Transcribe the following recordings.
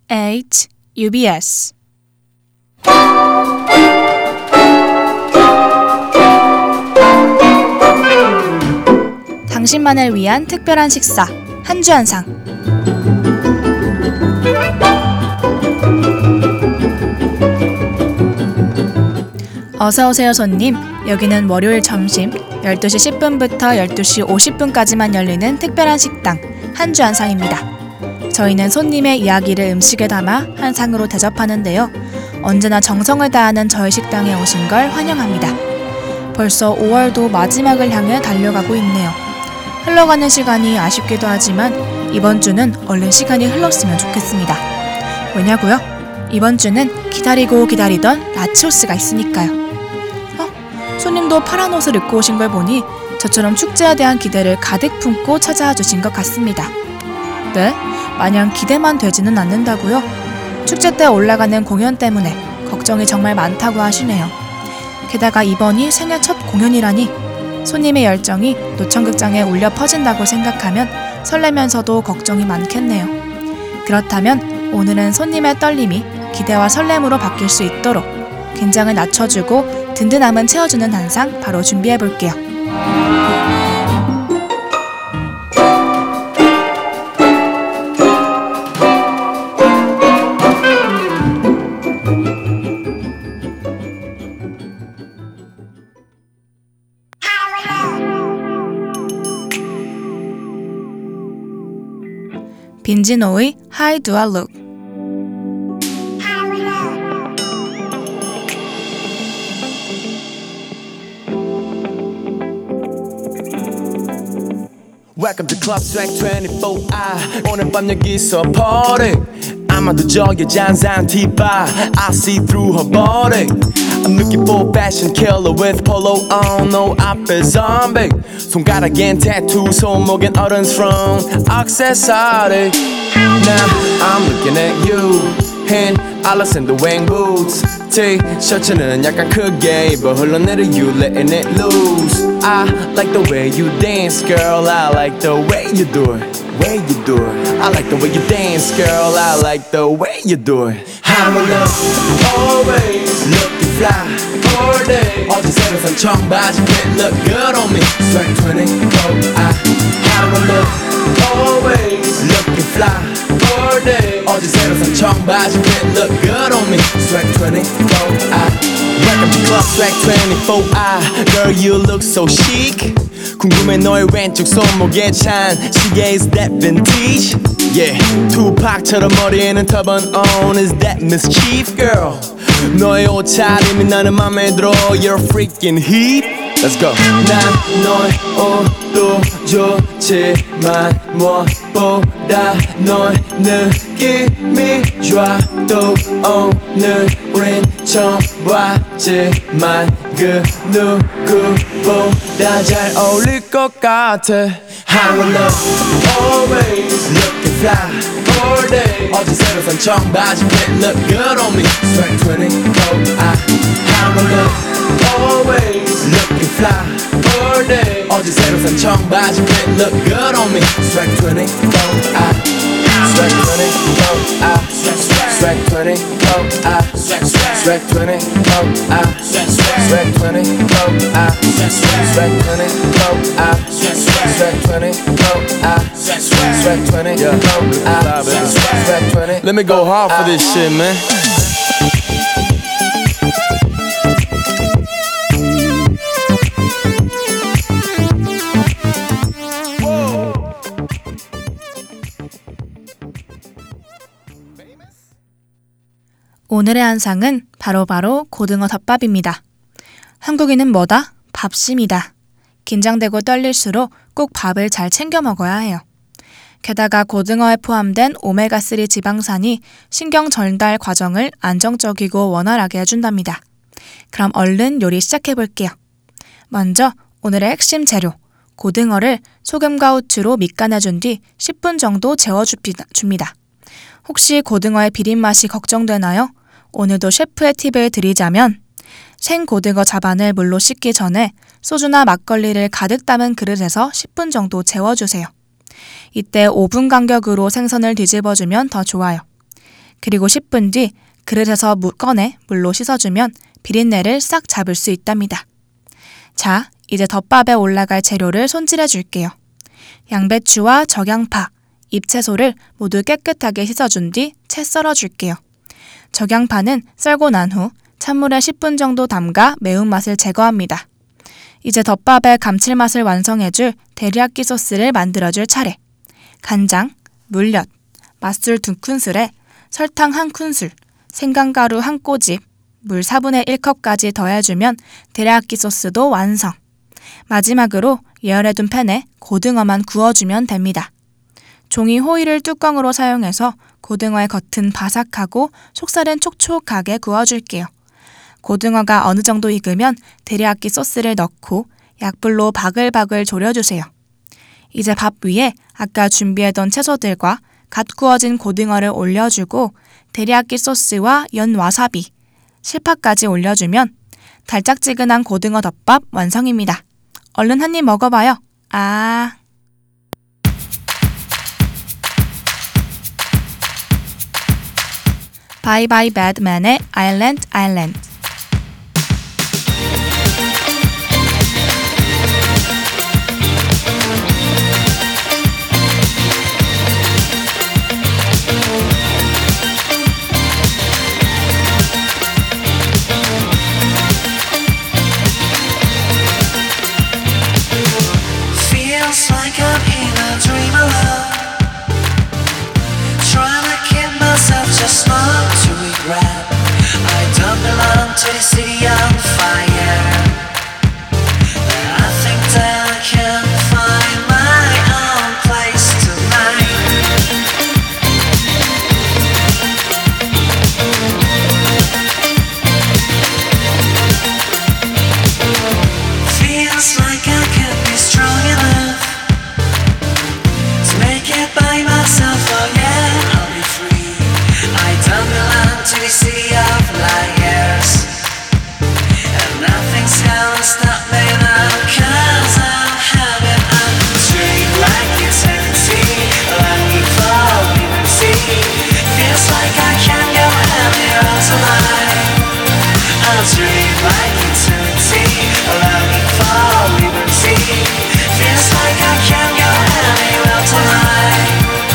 8. UBS 당신만을 위한 특별한 식사 한 주 한상. 어서오세요 손님. 여기는 월요일 점심 12시 10분부터 12시 50분까지만 열리는 특별한 식당 한 주 한상입니다. 저희는 손님의 이야기를 음식에 담아 한 상으로 대접하는데요. 언제나 정성을 다하는 저희 식당에 오신 걸 환영합니다. 벌써 5월도 마지막을 향해 달려가고 있네요. 흘러가는 시간이 아쉽기도 하지만 이번 주는 얼른 시간이 흘렀으면 좋겠습니다. 왜냐고요? 이번 주는 기다리고 기다리던 나치오스가 있으니까요. 손님도 파란 옷을 입고 오신 걸 보니 저처럼 축제에 대한 기대를 가득 품고 찾아와 주신 것 같습니다. 네? 마냥 기대만 되지는 않는다고요? 축제 때 올라가는 공연 때문에 걱정이 정말 많다고 하시네요. 게다가 이번이 생애 첫 공연이라니 손님의 열정이 노천극장에 울려 퍼진다고 생각하면 설레면서도 걱정이 많겠네요. 그렇다면 오늘은 손님의 떨림이 기대와 설렘으로 바뀔 수 있도록 긴장을 낮춰주고 든든함은 채워주는 한상 바로 준비해볼게요. 빈지노의 How Do I Look. Welcome to Club Swag 24. 오늘 밤 여기서 party. 아마도 저 여잔 산티바 I see through her body. I'm looking for fashion killer with polo on. No 앞에 zombie. 손가락엔 tattoo 손목엔 어른's from accessory. Now I'm looking at you in Alexander Wang boots. T-셔츠는 약간 크게 입어 흘러내려 you letting it loose. I like the way you dance girl. I like the way you do it. Way you do it. I like the way you dance girl. I like the way you do it. I'm in love always looking fly all day. 어제 새로 산 청바지 fit look good on me. Swag 24. I'm in love always looking fly all day. 어제 새로 산 청바지 fit look good on me. Swag 24. Welcome to Club Swag 24. Girl you look so chic. 궁금해 너의 왼쪽 손목에 찬 시계 is that vintage? Yeah, 투팍처럼 머리에는 turban on. Is that mischief girl? 너의 옷차림이 나는 맘에 들어. You're freaking heat. Let's go. 난 너의 옷도 좋지만 무엇보다 너의 느낌이 좋아. 또 오늘 우린 처음 봤지만 그 누구보다 잘 어울릴 것 같아. I'm in love always looking fly all day. 어제 새로 산 청바지 fit look good on me. Swag 24. I'm in love always looking fly all day. 어제 새로 산 청바지 fit look good on me. Swag 24. Swag 24. Swag 24. Swag 24. Swag 24. Swag 24. Swag 24. Let me go hard for this shit, man. 오늘의 한상은 바로 고등어 덮밥입니다. 한국인은 뭐다? 밥심이다. 긴장되고 떨릴수록 꼭 밥을 잘 챙겨 먹어야 해요. 게다가 고등어에 포함된 오메가3 지방산이 신경 전달 과정을 안정적이고 원활하게 해준답니다. 그럼 얼른 요리 시작해볼게요. 먼저 오늘의 핵심 재료, 고등어를 소금과 후추로 밑간해준 뒤 10분 정도 재워줍니다. 혹시 고등어의 비린맛이 걱정되나요? 오늘도 셰프의 팁을 드리자면 생고등어 자반을 물로 씻기 전에 소주나 막걸리를 가득 담은 그릇에서 10분 정도 재워주세요. 이때 5분 간격으로 생선을 뒤집어주면 더 좋아요. 그리고 10분 뒤 그릇에서 꺼내 물로 씻어주면 비린내를 싹 잡을 수 있답니다. 자, 이제 덮밥에 올라갈 재료를 손질해 줄게요. 양배추와 적양파, 잎채소를 모두 깨끗하게 씻어준 뒤 채 썰어줄게요. 적양파는 썰고 난 후 찬물에 10분 정도 담가 매운맛을 제거합니다. 이제 덮밥의 감칠맛을 완성해줄 데리야끼 소스를 만들어줄 차례. 간장, 물엿, 맛술 2큰술에 설탕 1큰술, 생강가루 1꼬집, 물 4분의 1컵까지 더해주면 데리야끼 소스도 완성. 마지막으로 예열해둔 팬에 고등어만 구워주면 됩니다. 종이 호일을 뚜껑으로 사용해서 고등어의 겉은 바삭하고 속살은 촉촉하게 구워줄게요. 고등어가 어느 정도 익으면 데리야끼 소스를 넣고 약불로 바글바글 졸여주세요. 이제 밥 위에 아까 준비해둔 채소들과 갓 구워진 고등어를 올려주고 데리야끼 소스와 연 와사비, 실파까지 올려주면 달짝지근한 고등어 덮밥 완성입니다. 얼른 한 입 먹어봐요. Bye Bye Badman의 Island Island. Feels like I'm in a dream alone, trying to keep myself just not to regret. I don't belong to the city on fire. I think that I can find my own place tonight. Feels like I could be strong enough to make it by myself. Oh yeah, I'll be free. I don't belong to the city of liars, and nothing's gonna stop me now, 'cause I'm having a dream like eternity, longing for liberty. Feels like I can't go anywhere tonight. A dream like eternity, longing for liberty. Feels like I can't go anywhere tonight.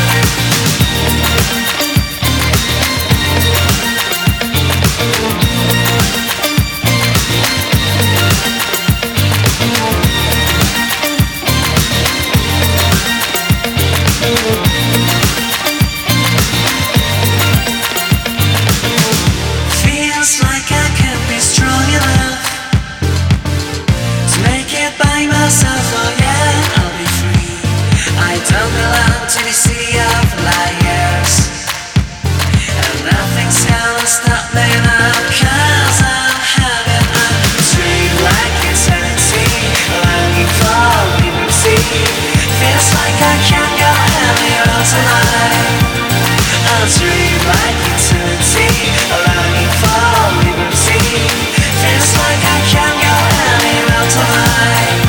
Feels like I could be strong enough to make it by myself. Oh yeah, I'll be free. I don't belong to the city of liars, and nothing's gonna stop me now, 'cause I'm having a dream like eternity, longing for liberty. Feels like I can't go anywhere tonight. A dream like eternity, longing for liberty. Feels like I can't go anywhere tonight.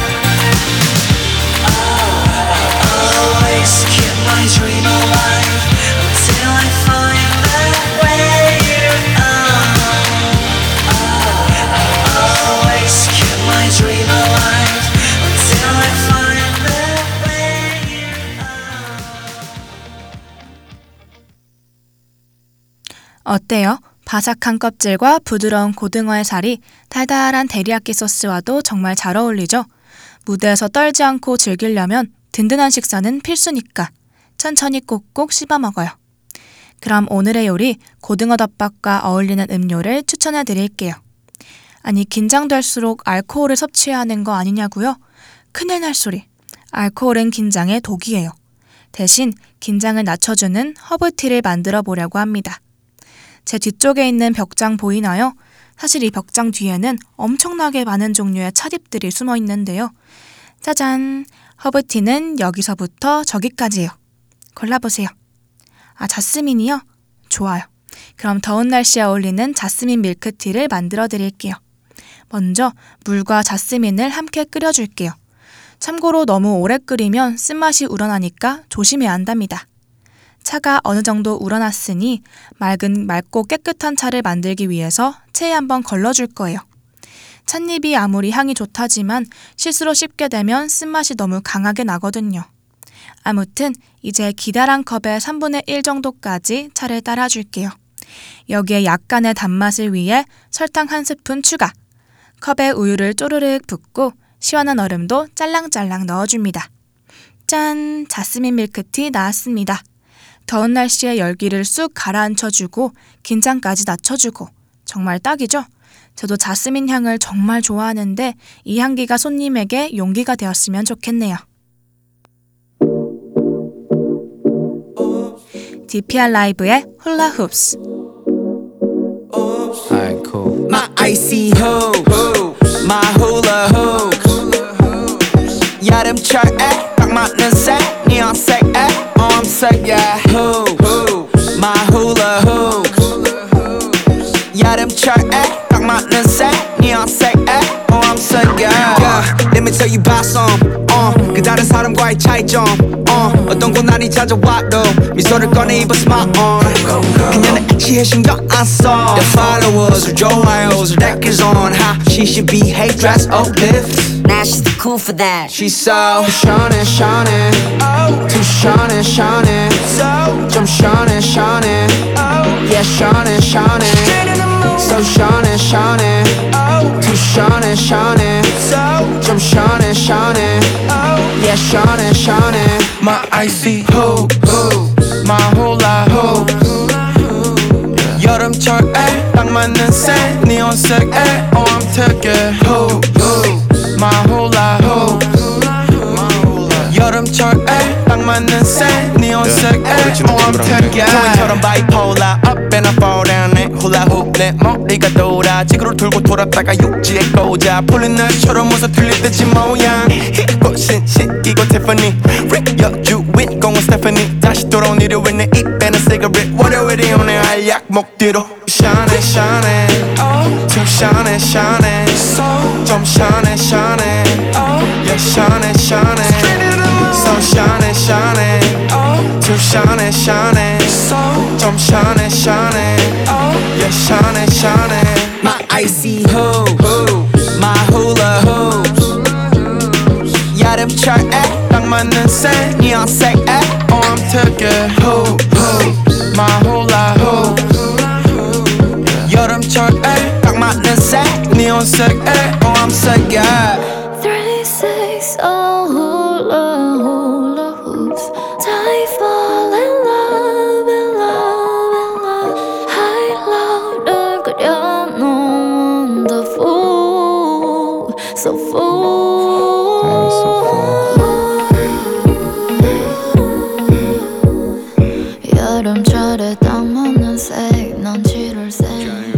Always keep my dream alive until I find that way you are. Always keep my dream alive until I find that way you are. 어때요? 바삭한 껍질과 부드러운 고등어의 살이 달달한 데리야끼 소스와도 정말 잘 어울리죠? 무대에서 떨지 않고 즐기려면 든든한 식사는 필수니까 천천히 꼭꼭 씹어 먹어요. 그럼 오늘의 요리 고등어 덮밥과 어울리는 음료를 추천해 드릴게요. 아니, 긴장될수록 알코올을 섭취해야 하는 거 아니냐고요? 큰일 날 소리. 알코올은 긴장의 독이에요. 대신 긴장을 낮춰주는 허브티를 만들어 보려고 합니다. 제 뒤쪽에 있는 벽장 보이나요? 사실 이 벽장 뒤에는 엄청나게 많은 종류의 찻잎들이 숨어 있는데요. 짜잔! 허브티는 여기서부터 저기까지예요. 골라보세요. 자스민이요? 좋아요. 그럼 더운 날씨에 어울리는 자스민 밀크티를 만들어 드릴게요. 먼저 물과 자스민을 함께 끓여줄게요. 참고로 너무 오래 끓이면 쓴맛이 우러나니까 조심해야 한답니다. 차가 어느 정도 우러났으니 맑고 깨끗한 차를 만들기 위해서 체에 한번 걸러줄 거예요. 찻잎이 아무리 향이 좋다지만 실수로 씹게 되면 쓴맛이 너무 강하게 나거든요. 아무튼 이제 기다란 컵의 3분의 1 정도까지 차를 따라줄게요. 여기에 약간의 단맛을 위해 설탕 1스푼 추가. 컵에 우유를 쪼르륵 붓고 시원한 얼음도 짤랑짤랑 넣어줍니다. 짠! 자스민 밀크티 나왔습니다. 더운 날씨에 열기를 쑥 가라앉혀주고 긴장까지 낮춰주고 정말 딱이죠? 저도 자스민 향을 정말 좋아하는데 이 향기가 손님에게 용기가 되었으면 좋겠네요. DPR 라이브의 훌라 훅스. Alright, cool. My icy hoops, my hula hoops. 여름철에 딱 맞는 색, neon색에 I'm sick, yeah. Hoops, my hula hoops. 여름철에 딱 맞는 색, neon색에 I'm sick, yeah. Let me tell you about some. 그 다른 사람과의 차이점. 어떤 고난이 찾아와도 미소를 꺼내 입어 smile on. 그녀는 애취해 신경 안 써. The followers or 좋아요's deck is on. How she should behave, dress, uplift. Now she's too cool for that. She's so shining, shining, too shining, shining, 좀 shining, shining, yeah shining, shining, so shining, shining, too shining, shining, 좀 shining, shining, yeah shining, shining. My icy hoop, my hula hoop. 여름철에 딱 맞는 색, neon색에 oh I'm taking hoop, my hula hoop. 여름철에 딱 맞는 색, neon색에 oh I'm taking. 종이처럼 bipolar, up and I fall down 내 hula hoop. 내 머리가 돌아 지구를 돌고 돌았다가 육지에 꽂아 풀린 날처럼 웃어 틀릴 듯이 모양. 꽃은 시기고 Tiffany, 여주인 공은 Stephanie. 다시 돌아온 일요일 내 입에는 cigarette. 월요일이 오네 알약 목 뒤로. Shining, shining, too shining, shining, 좀 shining, shining, yeah shining, shining, so shining, shining, too shining, shining, 좀 shining, shining, yeah shining, shining. My icy hoops, my hula hoops. 여름철에 딱 맞는 색, neon색에 oh I'm taking hoops, my hula hoops. 여름철에 딱 맞는 색, neon색에 oh I'm sick, yeah. 3, 6, oh hula hula hoops. I fall in love, in love, in love. High louder 그려놓은 the fool, so fool. 여름철에 딱 맞는 색, 넌 7월색.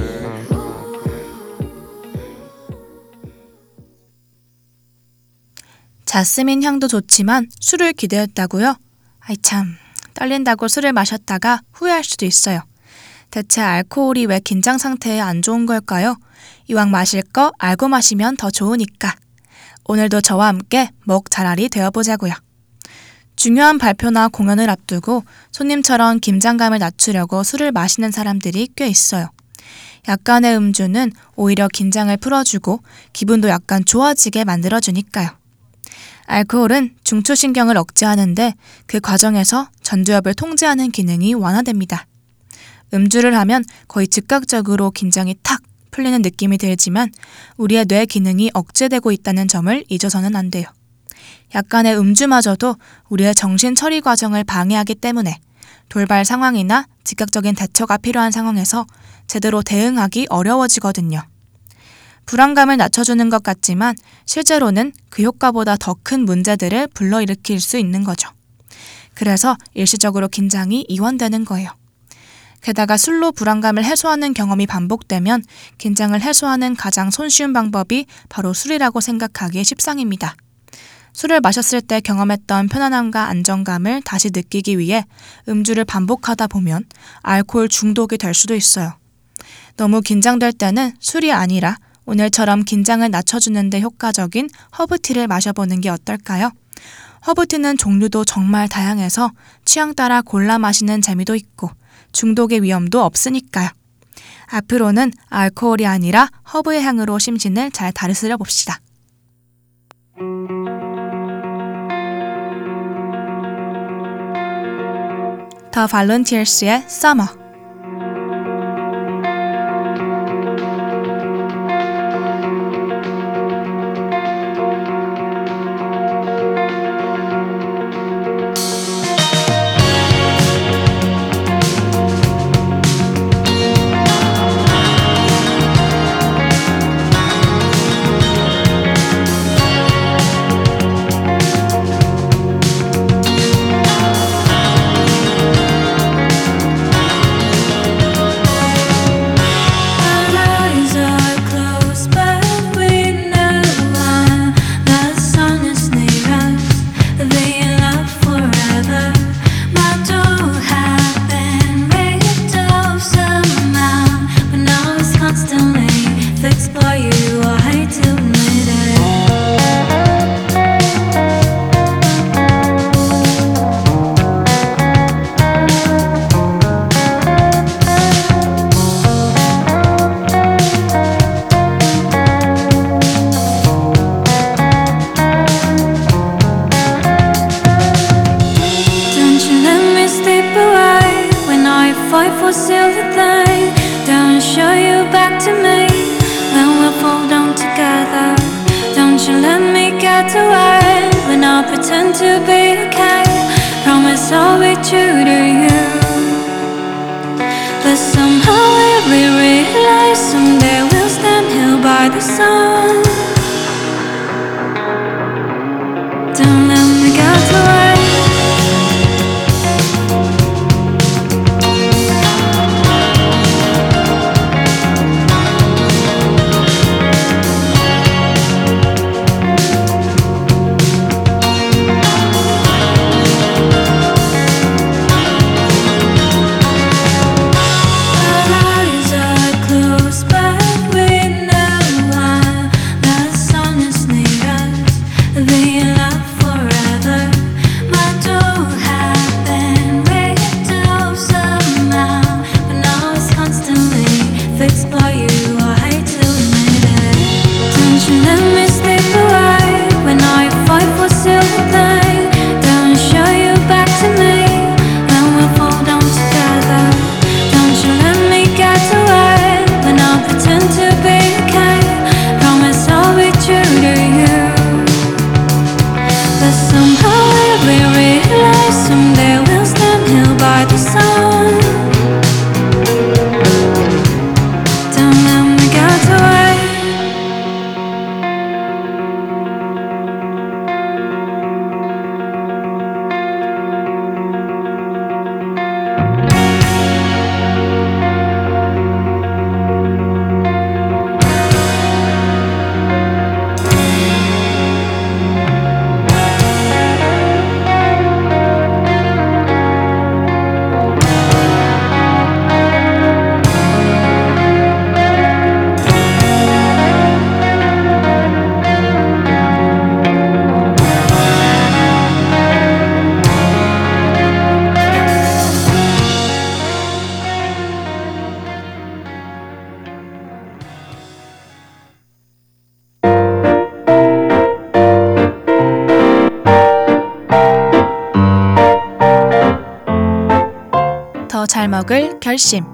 자스민 향도 좋지만 술을 기대했다고요? 아이 참, 떨린다고 술을 마셨다가 후회할 수도 있어요. 대체 알코올이 왜 긴장 상태에 안 좋은 걸까요? 이왕 마실 거 알고 마시면 더 좋으니까. 오늘도 저와 함께 목 자랄이 되어보자고요. 중요한 발표나 공연을 앞두고 손님처럼 긴장감을 낮추려고 술을 마시는 사람들이 꽤 있어요. 약간의 음주는 오히려 긴장을 풀어주고 기분도 약간 좋아지게 만들어주니까요. 알코올은 중추신경을 억제하는데 그 과정에서 전두엽을 통제하는 기능이 완화됩니다. 음주를 하면 거의 즉각적으로 긴장이 탁 풀리는 느낌이 들지만 우리의 뇌 기능이 억제되고 있다는 점을 잊어서는 안 돼요. 약간의 음주마저도 우리의 정신 처리 과정을 방해하기 때문에 돌발 상황이나 즉각적인 대처가 필요한 상황에서 제대로 대응하기 어려워지거든요. 불안감을 낮춰주는 것 같지만 실제로는 그 효과보다 더 큰 문제들을 불러일으킬 수 있는 거죠. 그래서 일시적으로 긴장이 이완되는 거예요. 게다가 술로 불안감을 해소하는 경험이 반복되면 긴장을 해소하는 가장 손쉬운 방법이 바로 술이라고 생각하기 십상입니다. 술을 마셨을 때 경험했던 편안함과 안정감을 다시 느끼기 위해 음주를 반복하다 보면 알코올 중독이 될 수도 있어요. 너무 긴장될 때는 술이 아니라 오늘처럼 긴장을 낮춰주는 데 효과적인 허브티를 마셔보는 게 어떨까요? 허브티는 종류도 정말 다양해서 취향 따라 골라 마시는 재미도 있고 중독의 위험도 없으니까요. 앞으로는 알코올이 아니라 허브의 향으로 심신을 잘 다스려 봅시다. 더 발런티어스의 Summer. Pretend to be okay. Promise I'll be true to you. But somehow we realize someday we'll stand here by the sun. Don't let me get away. 더 잘 먹을 결심.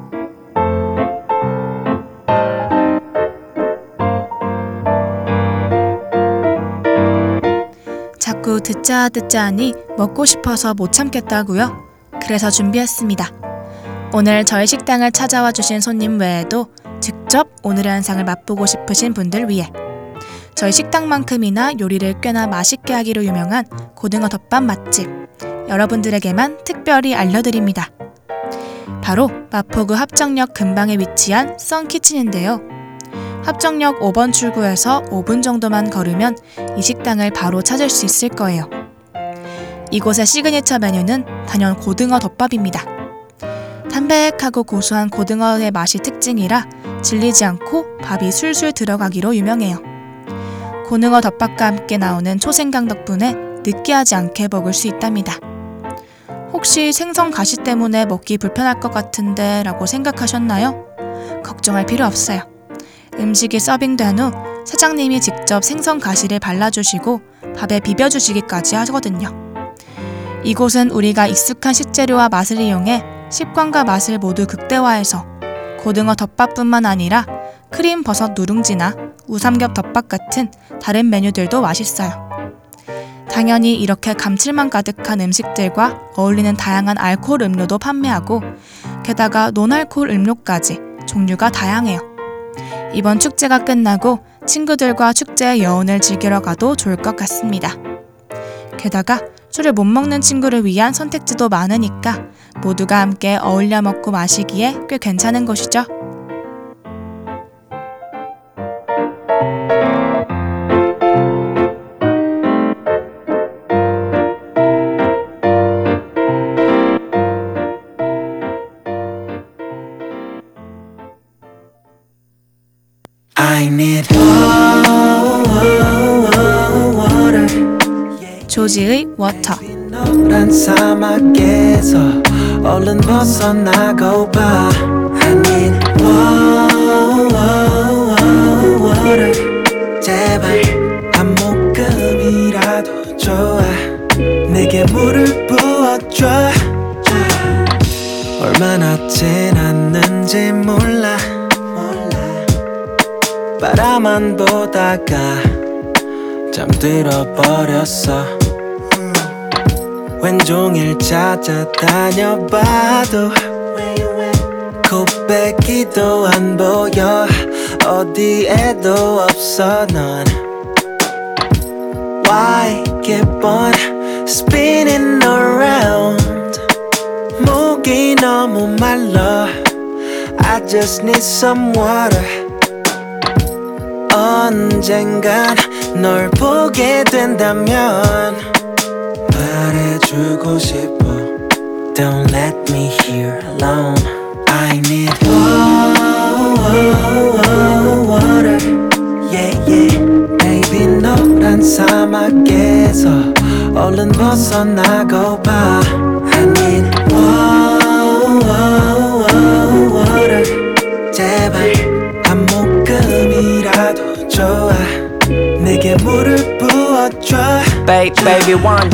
자꾸 듣자 하니 먹고 싶어서 못 참겠다고요? 그래서 준비했습니다. 오늘 저희 식당을 찾아와 주신 손님 외에도 직접 오늘의 한상을 맛보고 싶으신 분들 위해 저희 식당만큼이나 요리를 꽤나 맛있게 하기로 유명한 고등어 덮밥 맛집 여러분들에게만 특별히 알려드립니다. 바로 마포구 합정역 근방에 위치한 썬키친인데요. 합정역 5번 출구에서 5분 정도만 걸으면 이 식당을 바로 찾을 수 있을 거예요. 이곳의 시그니처 메뉴는 단연 고등어 덮밥입니다. 담백하고 고소한 고등어의 맛이 특징이라 질리지 않고 밥이 술술 들어가기로 유명해요. 고등어 덮밥과 함께 나오는 초생강 덕분에 느끼하지 않게 먹을 수 있답니다. 혹시 생선 가시 때문에 먹기 불편할 것 같은데 라고 생각하셨나요? 걱정할 필요 없어요. 음식이 서빙된 후 사장님이 직접 생선 가시를 발라주시고 밥에 비벼주시기까지 하거든요. 이곳은 우리가 익숙한 식재료와 맛을 이용해 식감과 맛을 모두 극대화해서 고등어 덮밥뿐만 아니라 크림 버섯 누룽지나 우삼겹 덮밥 같은 다른 메뉴들도 맛있어요. 당연히 이렇게 감칠맛 가득한 음식들과 어울리는 다양한 알코올 음료도 판매하고 게다가 논알코올 음료까지 종류가 다양해요. 이번 축제가 끝나고 친구들과 축제의 여운을 즐기러 가도 좋을 것 같습니다. 게다가 술을 못 먹는 친구를 위한 선택지도 많으니까 모두가 함께 어울려 먹고 마시기에 꽤 괜찮은 곳이죠. I need water. 조지의 워터. 노란 사막에서 얼른 벗어나고 봐. I need water. 제발 한 모금이라도 좋아. 내게 물을 부어줘. 얼마나 지났는지 몰라. 바라만 보다가 잠들어 버렸어. 왼종일 찾아다녀봐도 코빼기도 안 보여. 어디에도 없어 넌. Why keep on spinning around. 목이 너무 말라. I just need some water. 언젠간 널 보게 된다면 말해주고 싶어. Don't let me here alone. I need water. Yeah, yeah. Baby 노란 사막에서 얼른 벗어나고 봐. I need water. 제발 한 모금이라도 좋아. 내게 물을 부어줘. Baby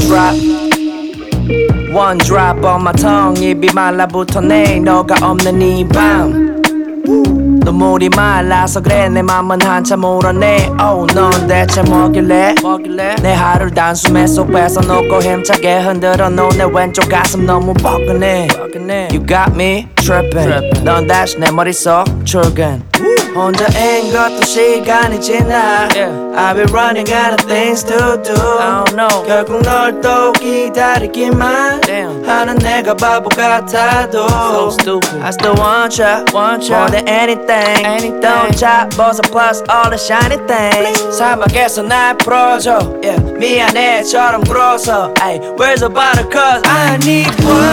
one drop on my tongue. 입이 말라붙어내 너가 없는 이 밤. 눈물이 말라서 그래 내 맘은 한참 울어내. Oh 넌 대체 뭐길래 내 하루를 단숨에 속에서 놓고 힘차게 흔들어 놓은 내 왼쪽 가슴 너무 뻐근해. You got me tripping. 넌 다시 내 머릿속 출근. 혼자인 것도 시간이 지나. I've been running out of things to do. I don't know. 결국 널 또 기다리기만 하는 내가 바보 같아도 So stupid. I still want ya more than anything. Don't 잡아서 plus all the shiny things. 사막에서 날 풀어줘. 미안해처럼 굴어서. Where's the bottle cause I need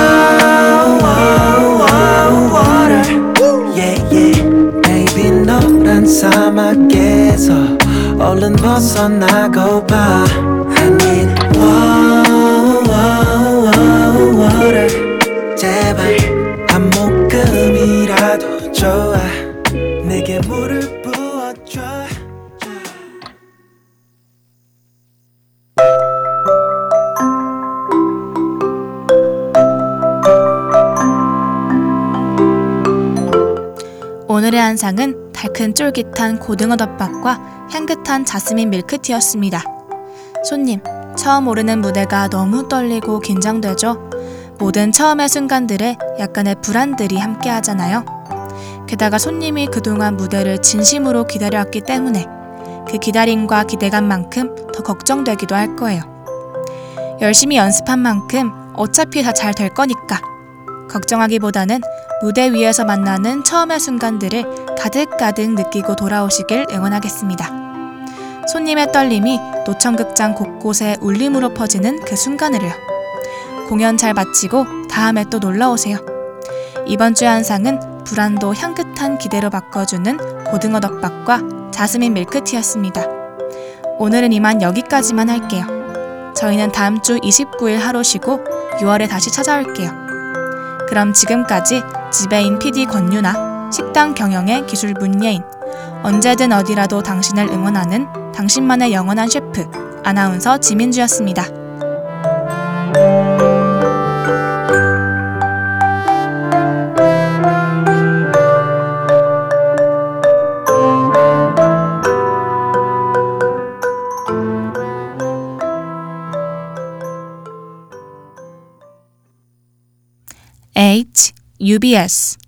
water. Yeah, yeah. Baby 노란 사막에서 얼른 벗어나고 봐. I need water. 제발 한 모금이라도 좋아. 내게 물을 부어줘. 오늘의 한상은 달큰 쫄깃한 고등어 덮밥과 향긋한 자스민 밀크티였습니다. 손님, 처음 오르는 무대가 너무 떨리고 긴장되죠? 모든 처음의 순간들에 약간의 불안들이 함께 하잖아요. 게다가 손님이 그동안 무대를 진심으로 기다려왔기 때문에 그 기다림과 기대감만큼 더 걱정되기도 할 거예요. 열심히 연습한 만큼 어차피 다 잘 될 거니까 걱정하기보다는 무대 위에서 만나는 처음의 순간들을 가득가득 느끼고 돌아오시길 응원하겠습니다. 손님의 떨림이 노천극장 곳곳에 울림으로 퍼지는 그 순간을요. 공연 잘 마치고 다음에 또 놀러오세요. 이번 주의 한상은 불안도 향긋한 기대로 바꿔주는 고등어 덮밥과 자스민 밀크티였습니다. 오늘은 이만 여기까지만 할게요. 저희는 다음 주 29일 하루 쉬고 6월에 다시 찾아올게요. 그럼 지금까지 지배인 PD 권유나 식당 경영의 기술 문예인, 언제든 어디라도 당신을 응원하는 당신만의 영원한 셰프 아나운서 지민주였습니다. UBS